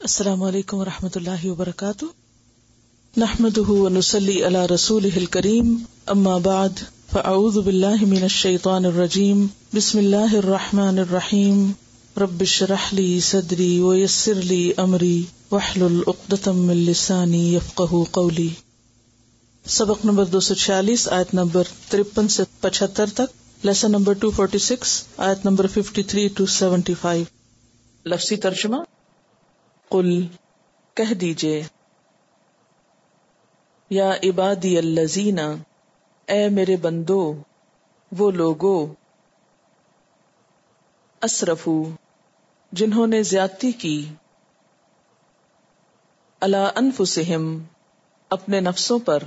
السلام علیکم ورحمۃ اللہ وبرکاتہ، نحمده ونصلی علی رسولہ الکریم، اما بعد فاعوذ باللہ من الشیطان الرجیم، بسم اللہ الرحمن الرحیم، رب اشرح لی صدری ویسر لی امری واحلل عقدۃ من لسانی یفقہوا قولی۔ سبق نمبر 246 آیت نمبر 53 سے 75 تک، لیسن نمبر 246 آیت نمبر 53 to 75۔ لفظی ترجمہ، قل کہہ دیجئے، یا عبادی الذین، اے میرے بندو وہ لوگو، اسرفو جنہوں نے زیادتی کی، علی انفسہم اپنے نفسوں پر،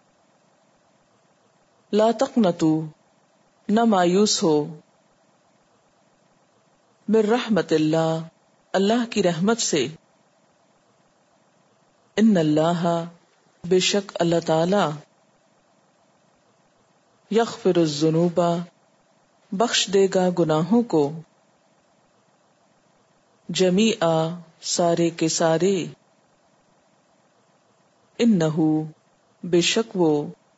لا تقنطوا نہ مایوس ہو، من رحمت اللہ اللہ کی رحمت سے، ان اللہ بے شک اللہ تعالی، یغفر الذنوب بخش دے گا گناہوں کو، جمیعا سارے کے سارے، انہ بے شک وہ،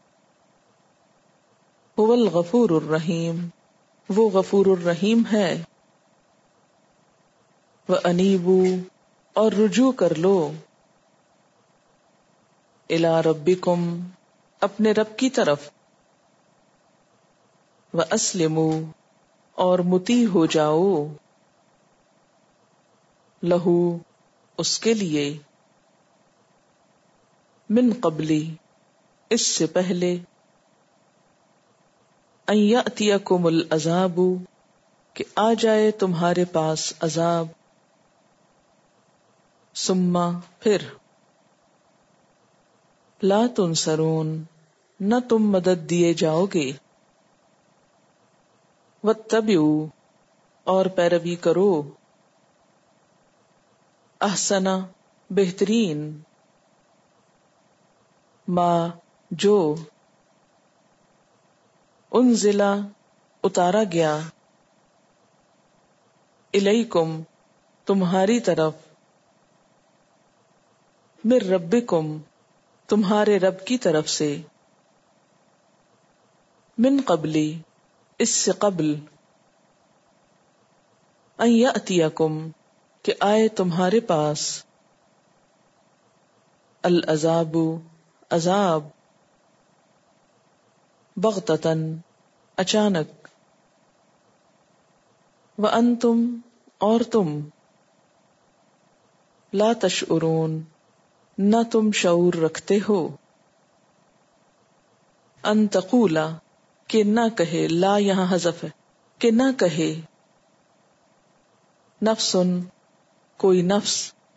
هو الغفور الرحیم وہ غفور الرحیم ہے، وَأَنِيبُوا اور رجوع کر لو، الی ربکم اپنے رب کی طرف، وَأَسْلِمُوا اور مطیع ہو جاؤ، لہو اس کے لیے، من قبلی اس سے پہلے، ان یأتیکم العذاب کہ آ جائے تمہارے پاس عذاب، ثم پھر، لا تنصرون نہ تم مدد دیے جاؤ گے، واتبعوا اور پیروی کرو، احسن بہترین، ما جو، انزلا اتارا گیا، الیکم تمہاری طرف، من ربکم تمہارے رب کی طرف سے، من قبلی اس سے قبل، ان یأتیکم کہ آئے تمہارے پاس، العذاب عذاب، بغتۃً اچانک، وانتم اور تم، لا تشعرون نہ تم شعور رکھتے ہو، ان تقولا کہ نہ کہے، لا یہاں حذف ہے، کہ نہ کہے، نفس کوئی نفس،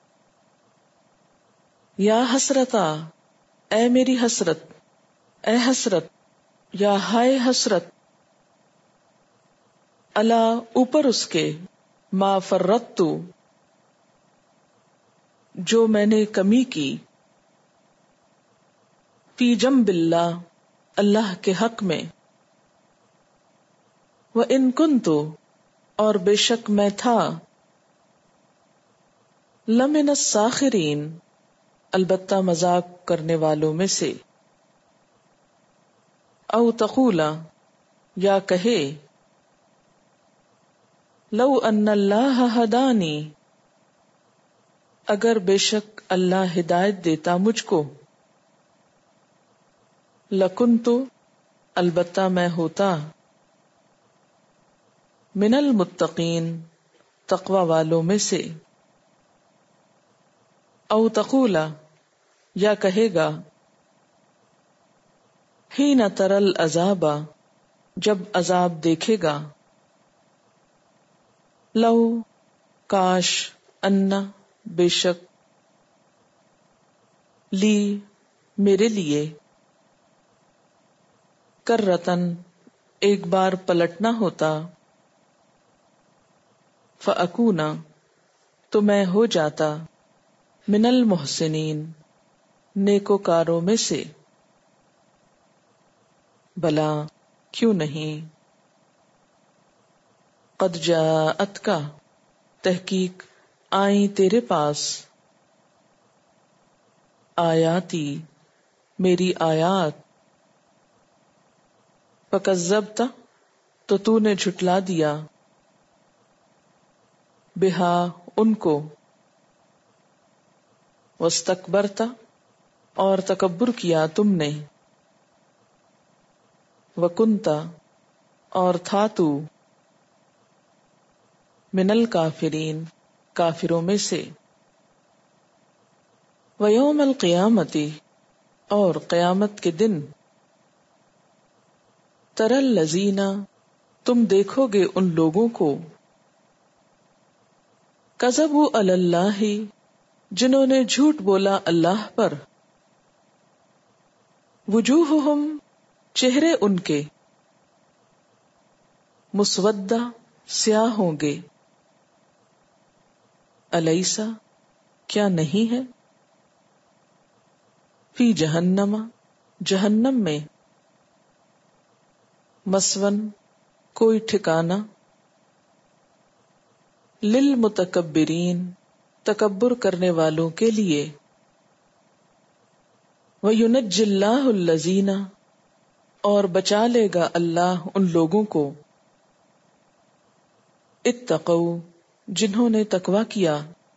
یا حسرتا اے میری حسرت، اے حسرت، یا ہائے حسرت، الا اوپر اس کے، ما فرطت جو میں نے کمی کی، فی جنب اللہ اللہ کے حق میں، وَإِن كُنتُ اور بے شک میں تھا، لَمِنَ السَّاخِرِينَ البتہ مذاق کرنے والوں میں سے، او تقولا یا کہے، لو ان اللہ ہدانی اگر بے شک اللہ ہدایت دیتا مجھ کو، لکنت البتہ میں ہوتا، من المتقین تقوی والوں میں سے، او تقولا یا کہے گا، حین تری العذاب جب عذاب دیکھے گا، لو کاش، ان بے شک، لی میرے لیے، کرتن ایک بار پلٹنا ہوتا، فاکون تو میں ہو جاتا، من المحسنین نیکوکاروں میں سے، بلا کیوں نہیں، قد جاءتک تحقیق آئیں تیرے پاس، آیاتی میری آیات، فکذبت تو تو نے جھٹلا دیا، بہا ان کو، واستکبرت اور تکبر کیا تم نے، وکنت اور تھا تو، من الکافرین کافروں میں سے، ویوم القیامتی اور قیامت کے دن، تری الذین تم دیکھو گے ان لوگوں کو، کذبوا علی اللہ جنہوں نے جھوٹ بولا اللہ پر، وجوہہم چہرے ان کے، مسودہ سیاہ ہوں گے، الیسا کیا نہیں ہے، فی جہنم جہنم میں، مسون کوئی ٹھکانہ، للمتکبرین تکبر کرنے والوں کے لیے، وَيُنَجِّ اللَّهُ الَّذِينَ اور بچا لے گا اللہ ان لوگوں کو، اتقوا جنہوں نے تقوی کیا،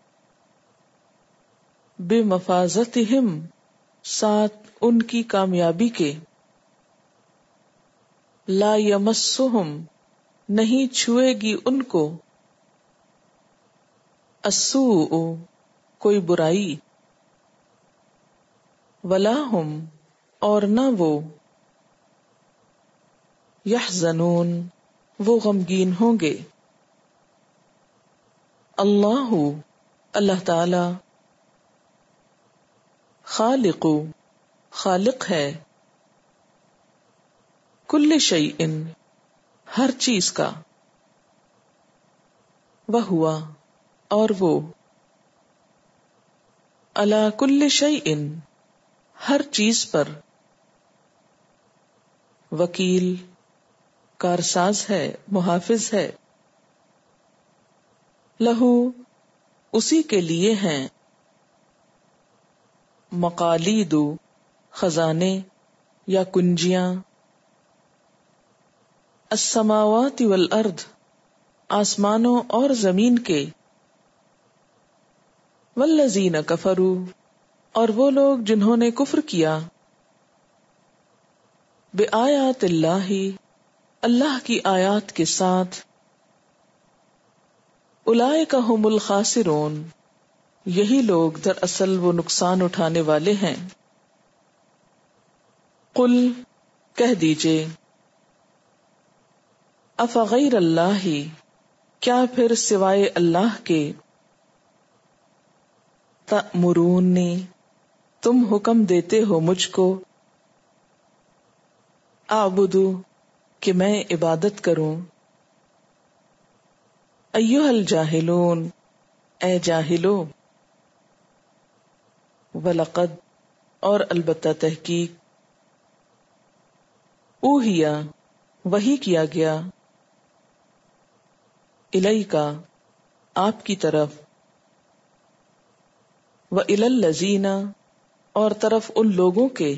بمفازتہم ساتھ ان کی کامیابی کے، لا یمسہم نہیں چھوئے گی ان کو، السوء کوئی برائی، ولا ہم اور نہ وہ، یحزنون وہ غمگین ہوں گے، اللہ اللہ تعالی، خالق ہے، کل شیء ہر چیز کا، وہوا اور وہ، علی کل شیء ہر چیز پر، وکیل کارساز ہے، محافظ ہے، لہو اسی کے لیے ہیں، مقالید خزانے یا کنجیاں، السماوات والارض آسمانوں اور زمین کے، والذین کفروا اور وہ لوگ جنہوں نے کفر کیا، بآیات اللہ اللہ کی آیات کے ساتھ، اولئک ھم الخاسرون یہی لوگ دراصل وہ نقصان اٹھانے والے ہیں، قل کہہ دیجئے، افغیر اللہ کیا پھر سوائے اللہ کے، تأمرونی تم حکم دیتے ہو مجھ کو، اعبدو کہ میں عبادت کروں، ایھا الجاہلون اے جاہلو، وَلَقَدْ اور البتہ تحقیق، اوحیا وحی کیا گیا، الیکا آپ کی طرف، وَإِلَى الَّذِينَ اور طرف ان لوگوں کے،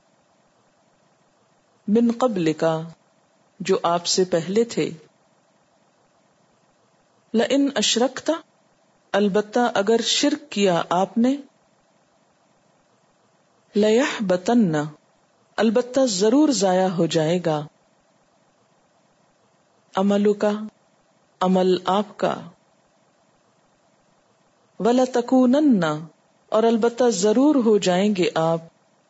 من قبلکا جو آپ سے پہلے تھے، لئن اشرکتا البتہ اگر شرک کیا آپ نے، لیحبطن البتہ ضرور ضائع ہو جائے گا، عملکا عمل آپ کا، وَلَتَكُونَنَّ اور البتہ ضرور ہو جائیں گے آپ،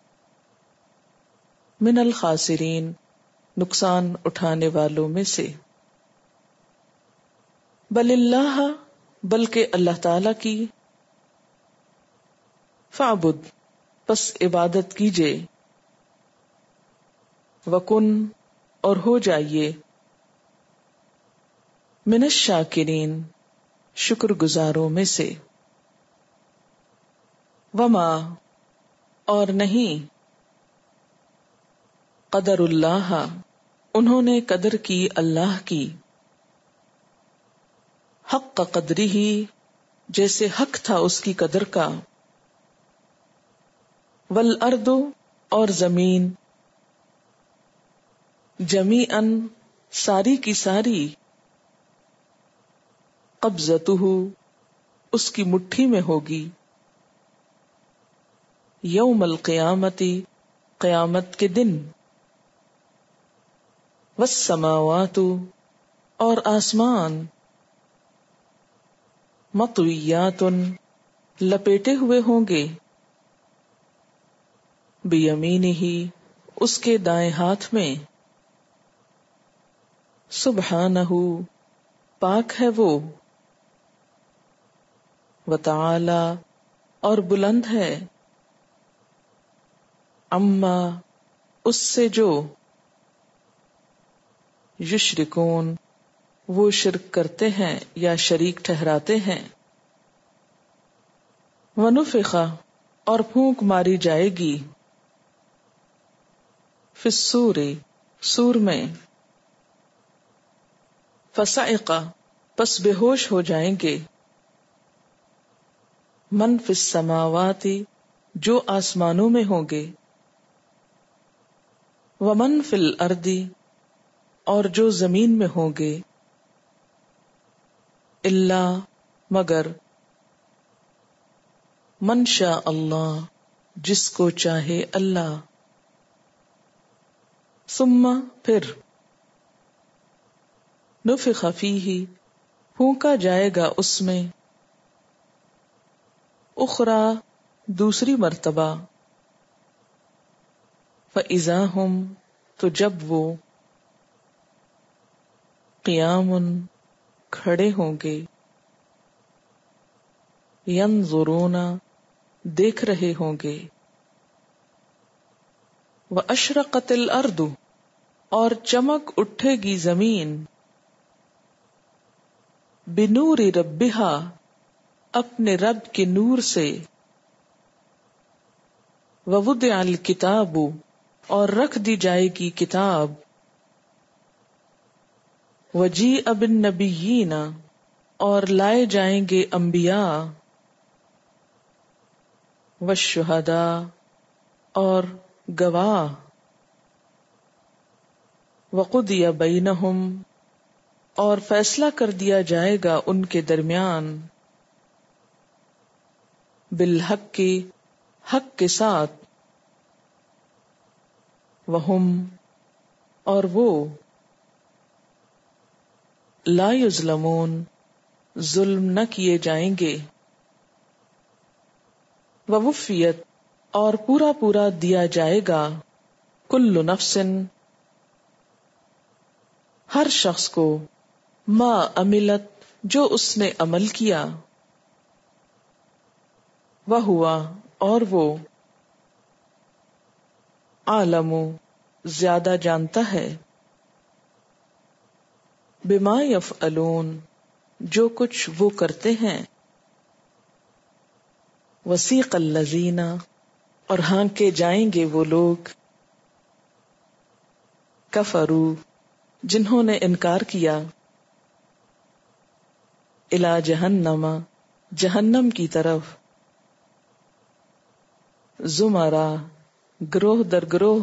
من الخاسرین نقصان اٹھانے والوں میں سے، بل اللہ بلکہ اللہ تعالی کی، فاعبد پس عبادت کیجئے، وکن اور ہو جائیے، من الشاکرین شکر گزاروں میں سے، وما اور نہیں، قدر اللہ انہوں نے قدر کی اللہ کی، حق قدری ہی جیسے حق تھا اس کی قدر کا، والارض اور زمین، جمیعاً ساری کی ساری، قبضتہ اس کی مٹھی میں ہوگی، یوم القیامتی قیامت کے دن، والسماوات اور آسمان، مطویات لپیٹے ہوئے ہوں گے، بیمینہ اس کے دائیں ہاتھ میں، سبحانہ پاک ہے وہ، وتعالی اور بلند ہے، عما اس سے جو، یشرکون وہ شرک کرتے ہیں یا شریک ٹھہراتے ہیں، ونفخ اور پھونک ماری جائے گی، فی الصور سور میں، فصعق پس بے ہوش ہو جائیں گے، من فی السماوات جو آسمانوں میں ہوں گے، ومن فی الارض اور جو زمین میں ہوں گے، الا مگر، من شاء اللہ جس کو چاہے اللہ، ثم پھر، نفخ فیہ پھونکا جائے گا اس میں، اخرى دوسری مرتبہ، فاذا ہم تو جب وہ، قیام کھڑے ہوں گے، ینظرون دیکھ رہے ہوں گے، واشرقت الارض اور چمک اٹھے گی زمین، بنور ربہا اپنے رب کے نور سے، ووضع الکتاب اور رکھ دی جائے گی کتاب، وجیء بالنبیین اور لائے جائیں گے انبیاء، والشہداء اور گواہ، وقضی بینہم اور فیصلہ کر دیا جائے گا ان کے درمیان، بالحق کی حق کے ساتھ، وہم اور وہ، لا یظلمون ظلم نہ کیے جائیں گے، ووفیت اور پورا پورا دیا جائے گا، کل نفس ہر شخص کو، ما عملت جو اس نے عمل کیا، وہوا اور وہ، عالم زیادہ جانتا ہے، بما یفعلون جو کچھ وہ کرتے ہیں، وسیق الذین اور ہانکے جائیں گے وہ لوگ، کفروا جنہوں نے انکار کیا، الی جہنم جہنم کی طرف، زمرا گروہ در گروہ،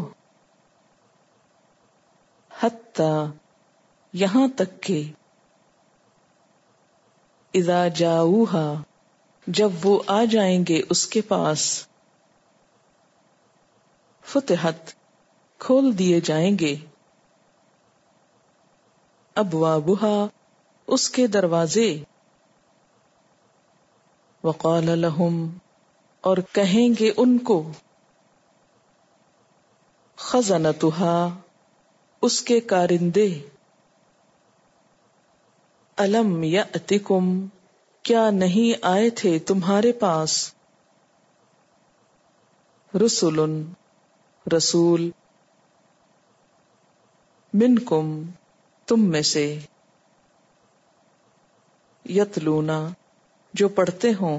حتی یہاں تک کہ، اذا جاؤہا جب وہ آ جائیں گے اس کے پاس، فتحت کھول دیے جائیں گے، ابوابہا اس کے دروازے، وقال لہم اور کہیں گے ان کو، خزنتہا اس کے کارندے، الم یأتکم کیا نہیں آئے تھے تمہارے پاس، رسل رسول، منکم تم میں سے، یتلونا جو پڑھتے ہوں،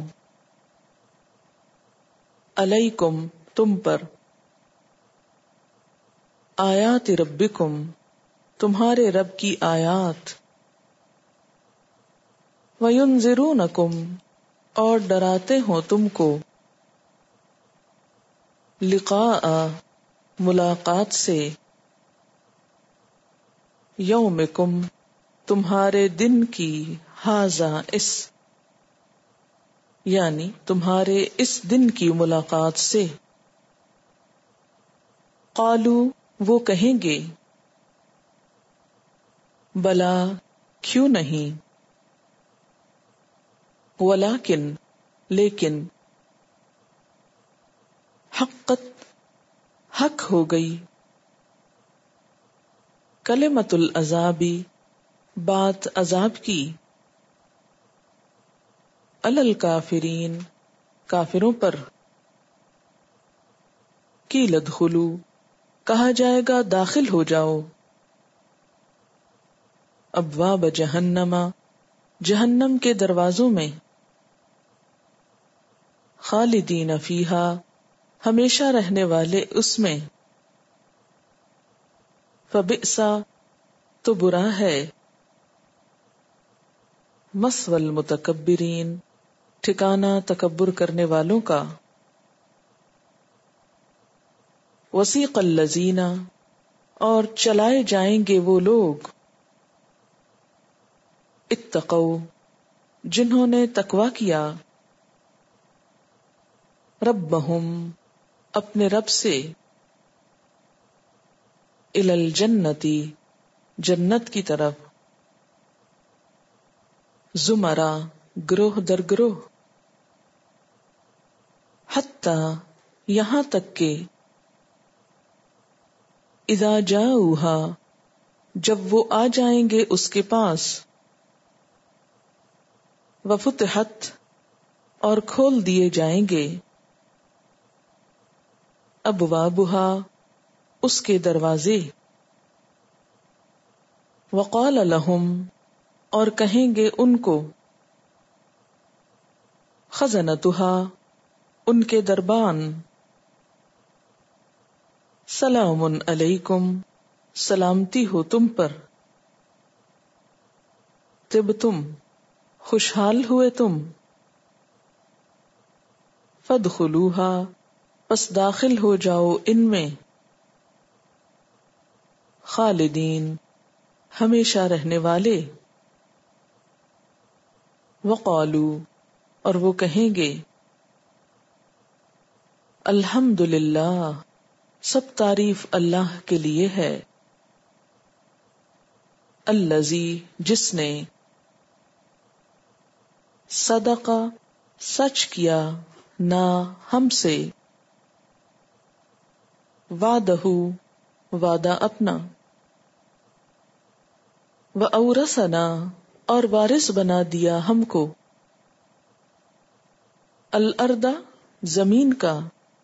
علیکم تم پر، آیات ربکم تمہارے رب کی آیات، وینذرونکم اور ڈراتے ہوں تم کو، لقاء ملاقات سے، یومکم تمہارے دن کی، ھذا اس یعنی تمہارے اس دن کی ملاقات سے۔ قالو وہ کہیں گے، بلا کیوں نہیں، ولیکن لیکن، حقت حق ہو گئی، کلمۃ العذاب بات عذاب کی، علی الکافرین کافروں پر، قیل ادخلوا کہا جائے گا داخل ہو جاؤ، ابواب جہنم جہنم کے دروازوں میں، خالدین فیہا ہمیشہ رہنے والے اس میں، فبئس تو برا ہے، مثوی المتکبرین ٹھکانہ تکبر کرنے والوں کا، وسیق الذین اور چلائے جائیں گے وہ لوگ، اتقوا جنہوں نے تقوی کیا، ربہم اپنے رب سے، الی الجنتی جنت کی طرف، زمرہ گروہ در گروہ، حتی یہاں تک کہ، اذا جاؤہا جب وہ آ جائیں گے اس کے پاس، وفتحت اور کھول دیے جائیں گے، ابوابہا اس کے دروازے، وقال لہم اور کہیں گے ان کو، خزنتہا ان کے دربان، سلام علیکم سلامتی ہو تم پر، طبتم خوشحال ہوئے تم، فادخلوہا پس داخل ہو جاؤ ان میں، خالدین ہمیشہ رہنے والے، وقالو اور وہ کہیں گے، الحمدللہ سب تعریف اللہ کے لیے ہے، الذی جس نے، صدق سچ کیا، نا ہم سے، وعدہ وعدہ اپنا، وَأَوْرَثَنَا اور وارث بنا دیا ہم کو، الْأَرْضَ زمین کا،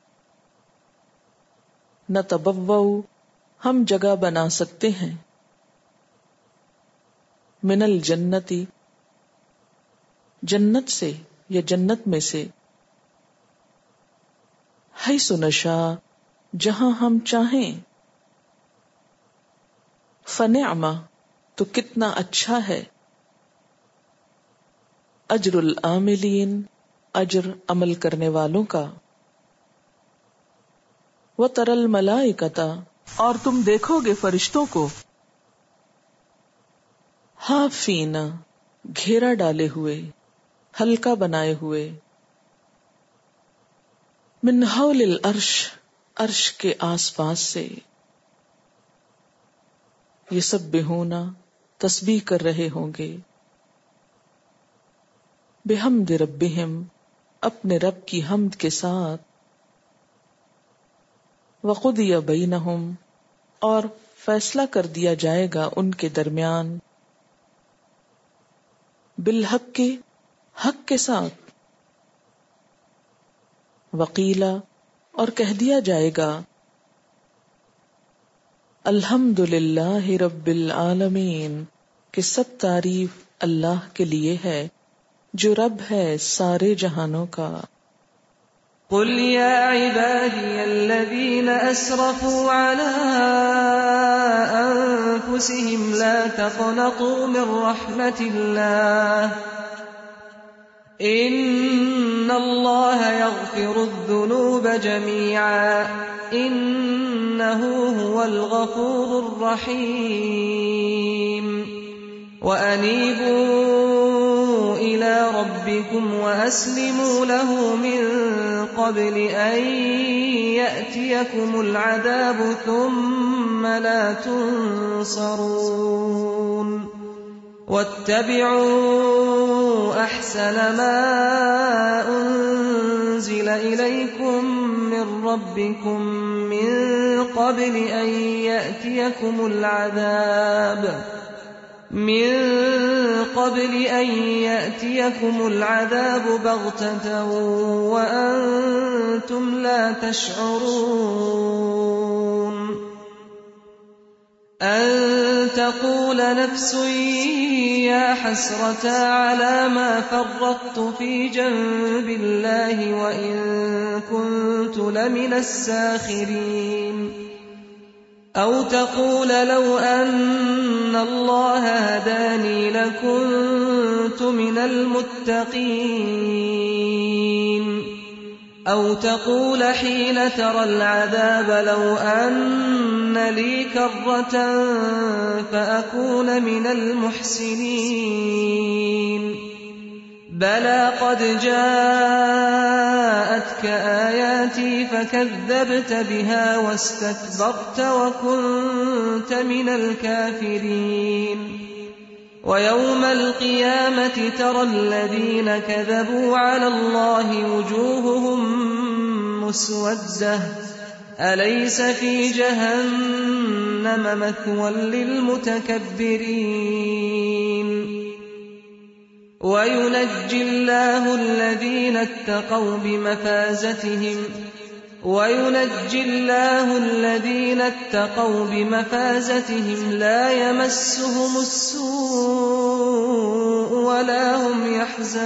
نَتَبَوَّأُ ہم جگہ بنا سکتے ہیں، من الجنتی جنت سے یا جنت میں سے، حیث نشاء جہاں ہم چاہیں، فنعم تو کتنا اچھا ہے، اجر العاملین اجر عمل کرنے والوں کا، وَتَرَى الْمَلَائِكَةَ اور تم دیکھو گے فرشتوں کو، حافین گھیرا ڈالے ہوئے، ہلکا بنائے ہوئے، من حول العرش عرش کے آس پاس سے، یسبحون تسبیح کر رہے ہوں گے، بحمد ربہم اپنے رب کی حمد کے ساتھ، وقضی بینہم اور فیصلہ کر دیا جائے گا ان کے درمیان، بالحق حق کے ساتھ، وقیلا اور کہہ دیا جائے گا، الحمدللہ رب العالمین کہ سب تعریف اللہ کے لیے ہے جو رب ہے سارے جہانوں کا۔ قل یا عبادی الذین اسرفوا علی انفسهم لا تقنطوا من رحمت اللہ إِنَّ اللَّهَ يَغْفِرُ الذُّنُوبَ جَمِيعًا إِنَّهُ هُوَ الْغَفُورُ الرَّحِيمُ وَأَنِيبُوا إِلَىٰ رَبِّكُمْ وَأَسْلِمُوا لَهُ مِن قَبْلِ أَن يَأْتِيَكُمُ الْعَذَابُ ثُمَّ لَا تُنصَرُونَ وَاتَّبِعُوا أَحْسَنَ مَا أُنزِلَ إِلَيْكُم مِّن رَّبِّكُم مِّن قَبْلِ أَن يَأْتِيَكُمُ الْعَذَابُ بَغْتَةً وَأَنتُمْ لَا تَشْعُرُونَ أَن تَقُولَ نَفْسٌ يَا حَسْرَتَا عَلَىٰ مَا فَرَّطتُ فِي جَنبِ اللَّهِ وَإِن كُنتُ لَمِنَ السَّاخِرِينَ أَوْ تَقُولَ لَوْ أَنَّ اللَّهَ هَدَانِي لَكُنتُ مِنَ الْمُتَّقِينَ أَوْ تَقُولَ حِينَ تَرَى الْعَذَابَ لَوْ أَنَّ لِي كَرَّةً فَأَكُونَ مِنَ الْمُحْسِنِينَ بَلَىٰ قَدْ جَاءَتْكَ آيَاتِي فَكَذَّبْتَ بِهَا وَاسْتَكْبَرْتَ وَكُنتَ مِنَ الْكَافِرِينَ وَيَوْمَ الْقِيَامَةِ تَرَى الَّذِينَ كَذَبُوا عَلَى اللَّهِ وُجُوهُهُم مُّسْوَدَّةٌ أَلَيْسَ فِي جَهَنَّمَ مَثْوًى لِّلْمُتَكَبِّرِينَ وَيُنَجِّي اللَّهُ الَّذِينَ اتَّقَوْا بِمَفَازَتِهِمْ لَا يَمَسُّهُمُ السُّوءُ وَلَا هُمْ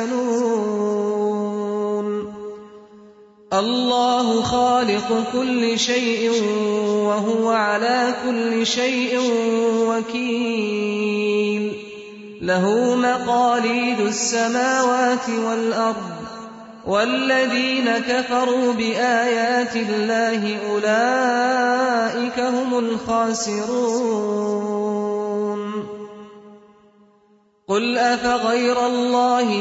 يَحْزَنُونَ اللَّهُ خَالِقُ كُلِّ شَيْءٍ وَهُوَ عَلَىٰ كُلِّ شَيْءٍ وَكِيلٌ لَهُ مَقَالِيدُ السَّمَاوَاتِ وَالْأَرْضِ وَالَّذِينَ كَفَرُوا بِآيَاتِ اللَّهِ أُولَٰئِكَ هُمُ الْخَاسِرُونَ قُلْ أَفَغَيْرَ اللَّهِ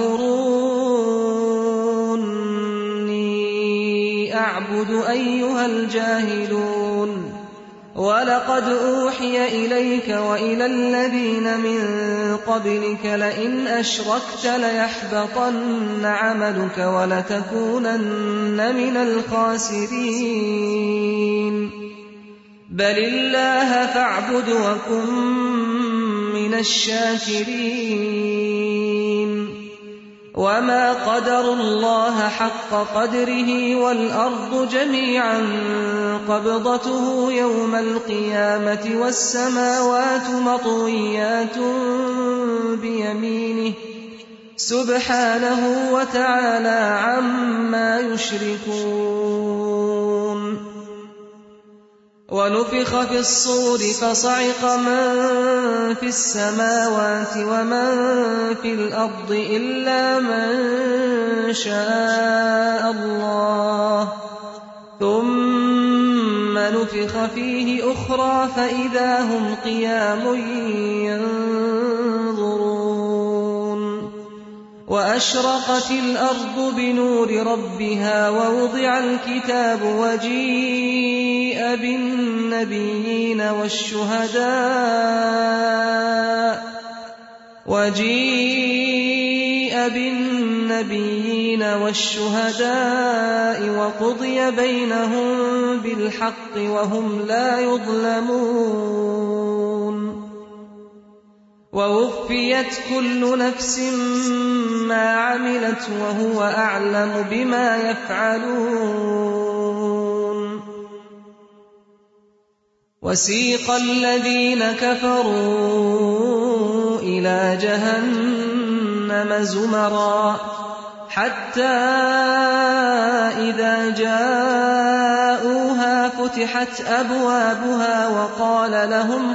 تَأْمُرُونِّي أَعْبُدُ أَيُّهَا الْجَاهِلُونَ وَلَقَدْ أُوحِيَ إِلَيْكَ وَإِلَى الَّذِينَ مِن قَبْلِكَ لَئِنْ أَشْرَكْتَ لَيَحْبَطَنَّ عَمَلُكَ وَلَتَكُونَنَّ مِنَ الْخَاسِرِينَ بَلِ اللَّهَ فَاعْبُدْ وَكُن مِّنَ الشَّاكِرِينَ وَمَا قَدَرُوا اللَّهَ حَقَّ قَدْرِهِ وَالْأَرْضُ جَمِيعًا قَبْضَتُهُ يَوْمَ الْقِيَامَةِ وَالسَّمَاوَاتُ مَطْوِيَّاتٌ بِيَمِينِهِ سُبْحَانَهُ وَتَعَالَىٰ عَمَّا يُشْرِكُونَ وَنُفِخَ فِي الصُّورِ فَصَعِقَ مَن فِي السَّمَاوَاتِ وَمَن فِي الْأَرْضِ إِلَّا مَن شَاءَ اللَّهُ ثُمَّ نُفِخَ فِيهِ أُخْرَىٰ فَإِذَا هُمْ قِيَامٌ يَنظُرُونَ وَأَشْرَقَتِ الْأَرْضُ بِنُورِ رَبِّهَا وَوُضِعَ الْكِتَابُ وَجِيءَ بِالنَّبِيِّينَ وَالشُّهَدَاءِ وَقُضِيَ بَيْنَهُم بِالْحَقِّ وَهُمْ لَا يُظْلَمُونَ وَوُفِّيَتْ كُلُّ نَفْسٍ مَّا عَمِلَتْ وَهُوَ أَعْلَمُ بِمَا يَفْعَلُونَ وَسِيقَ الَّذِينَ كَفَرُوا إِلَىٰ جَهَنَّمَ زُمَرًا حَتَّىٰ إِذَا جَاءُوهَا فُتِحَتْ أَبْوَابُهَا وَقَالَ لَهُمْ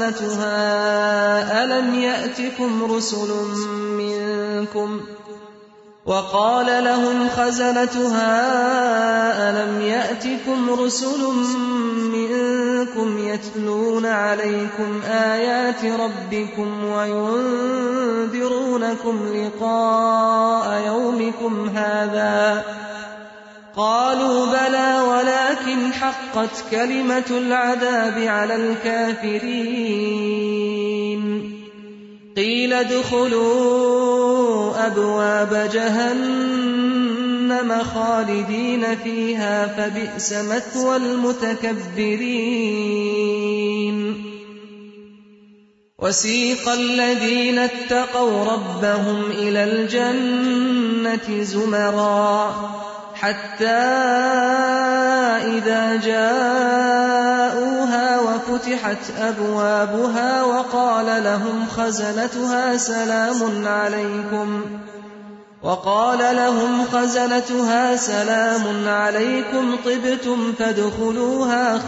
خَزَنَتُهَا أَلَمْ يَأْتِكُمْ رُسُلٌ مِّنكُمْ وقال لهم خزنتها ألم يأتكم رسل منكم يتلون عليكم آيات ربكم وينذرونكم لقاء يومكم هذا؟ قالوا بلى ولكن حقت كلمة العذاب على الكافرين. قيل ادخلوا أبواب جهنم خالدين فيها فبئس مثوى المتكبرين. وسيق الذين اتقوا ربهم إلى الجنة زمرا حتى إذا جاءوها وفتحت أبوابها وقال لهم خزنتها سلام عليكم طبتم فادخلوها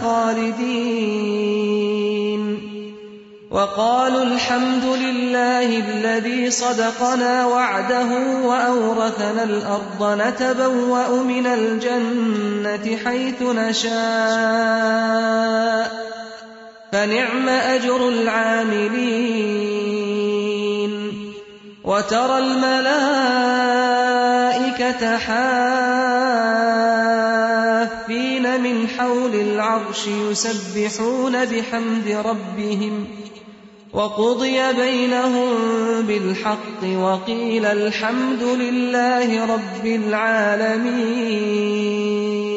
خالدين. وقالوا الحمد لله الذي صدقنا وعده وأورثنا الأرض نتبوأ من الجنة حيث نشاء فنعم أجر العاملين. وترى الملائكة حافين من حول العرش يسبحون بحمد ربهم وقضي بينهم بالحق وقيل الحمد لله رب العالمين.